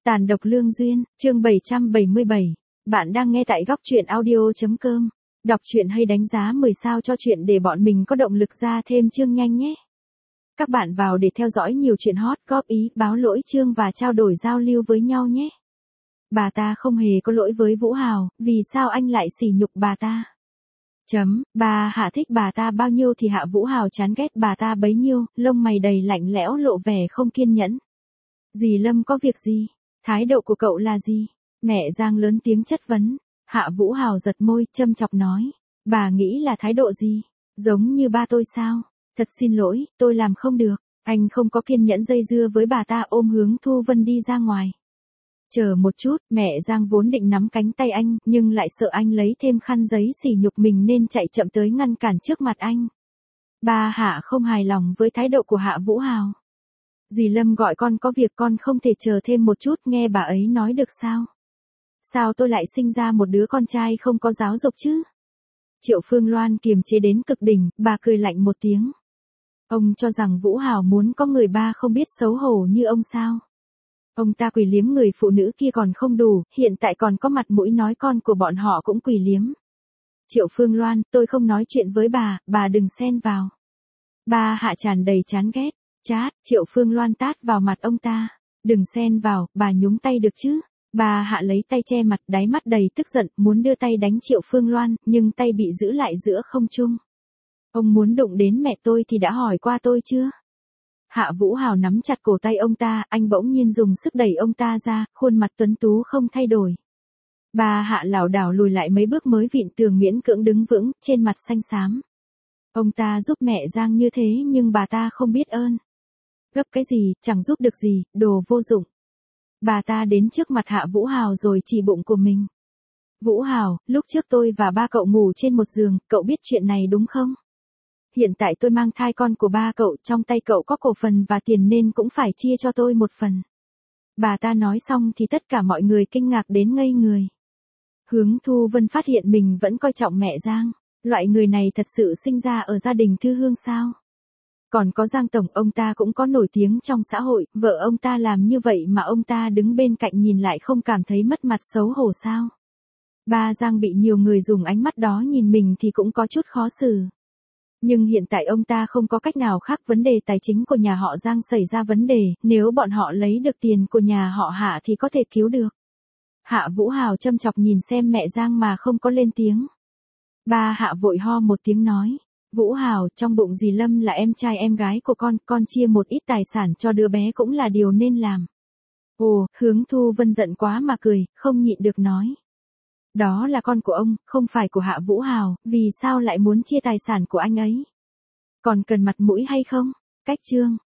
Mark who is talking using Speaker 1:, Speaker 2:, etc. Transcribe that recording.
Speaker 1: Tàn độc lương duyên, chương 777. Bạn đang nghe tại góc truyện audio.com. Đọc truyện hay đánh giá 10 sao cho chuyện để bọn mình có động lực ra thêm chương nhanh nhé. Các bạn vào để theo dõi nhiều chuyện hot, góp ý, báo lỗi chương và trao đổi giao lưu với nhau nhé. Bà ta không hề có lỗi với Vũ Hào, vì sao anh lại sỉ nhục bà ta? Bà Hạ thích bà ta bao nhiêu thì Hạ Vũ Hào chán ghét bà ta bấy nhiêu, lông mày đầy lạnh lẽo lộ vẻ không kiên nhẫn. Dì Lâm có việc gì? Thái độ của cậu là gì? Mẹ Giang lớn tiếng chất vấn. Hạ Vũ Hào giật môi, châm chọc nói. Bà nghĩ là thái độ gì? Giống như ba tôi sao? Thật xin lỗi, tôi làm không được. Anh không có kiên nhẫn dây dưa với bà ta, ôm Hướng Thu Vân đi ra ngoài. Chờ một chút, mẹ Giang vốn định nắm cánh tay anh, nhưng lại sợ anh lấy thêm khăn giấy sỉ nhục mình nên chạy chậm tới ngăn cản trước mặt anh. Bà Hạ không hài lòng với thái độ của Hạ Vũ Hào. Dì Lâm gọi con có việc, con không thể chờ thêm một chút, nghe bà ấy nói được sao? Sao tôi lại sinh ra một đứa con trai không có giáo dục chứ? Triệu Phương Loan kiềm chế đến cực đỉnh, bà cười lạnh một tiếng. Ông cho rằng Vũ Hào muốn có người ba không biết xấu hổ như ông sao? Ông ta quỳ liếm người phụ nữ kia còn không đủ, hiện tại còn có mặt mũi nói con của bọn họ cũng quỳ liếm. Triệu Phương Loan, tôi không nói chuyện với bà đừng xen vào. Bà Hạ tràn đầy chán ghét. Chát, Triệu Phương Loan tát vào mặt ông ta. Đừng xen vào, bà nhúng tay được chứ? Bà Hạ lấy tay che mặt, đáy mắt đầy tức giận, muốn đưa tay đánh Triệu Phương Loan, nhưng tay bị giữ lại giữa không trung. Ông muốn đụng đến mẹ tôi thì đã hỏi qua tôi chưa? Hạ Vũ Hào nắm chặt cổ tay ông ta, anh bỗng nhiên dùng sức đẩy ông ta ra, khuôn mặt tuấn tú không thay đổi. Bà Hạ lảo đảo lùi lại mấy bước mới vịn tường miễn cưỡng đứng vững, trên mặt xanh xám. Ông ta giúp mẹ Giang như thế nhưng bà ta không biết ơn. Gấp cái gì, chẳng giúp được gì, đồ vô dụng. Bà ta đến trước mặt Hạ Vũ Hào rồi chỉ bụng của mình. Vũ Hào, lúc trước tôi và ba cậu ngủ trên một giường, cậu biết chuyện này đúng không? Hiện tại tôi mang thai con của ba cậu, trong tay cậu có cổ phần và tiền nên cũng phải chia cho tôi một phần. Bà ta nói xong thì tất cả mọi người kinh ngạc đến ngây người. Hướng Thu Vân phát hiện mình vẫn coi trọng mẹ Giang. Loại người này thật sự sinh ra ở gia đình thư hương sao? Còn có Giang Tổng, ông ta cũng có nổi tiếng trong xã hội, vợ ông ta làm như vậy mà ông ta đứng bên cạnh nhìn lại không cảm thấy mất mặt xấu hổ sao? Ba Giang bị nhiều người dùng ánh mắt đó nhìn mình thì cũng có chút khó xử. Nhưng hiện tại ông ta không có cách nào khác, vấn đề tài chính của nhà họ Giang xảy ra vấn đề, nếu bọn họ lấy được tiền của nhà họ Hạ thì có thể cứu được. Hạ Vũ Hào châm chọc nhìn xem mẹ Giang mà không có lên tiếng. Ba Hạ vội ho một tiếng nói. Vũ Hào, trong bụng dì Lâm là em trai em gái của con chia một ít tài sản cho đứa bé cũng là điều nên làm. Ồ, Hướng Thu Vân giận quá mà cười, không nhịn được nói. Đó là con của ông, không phải của Hạ Vũ Hào, vì sao lại muốn chia tài sản của anh ấy? Còn cần mặt mũi hay không? Cách chương.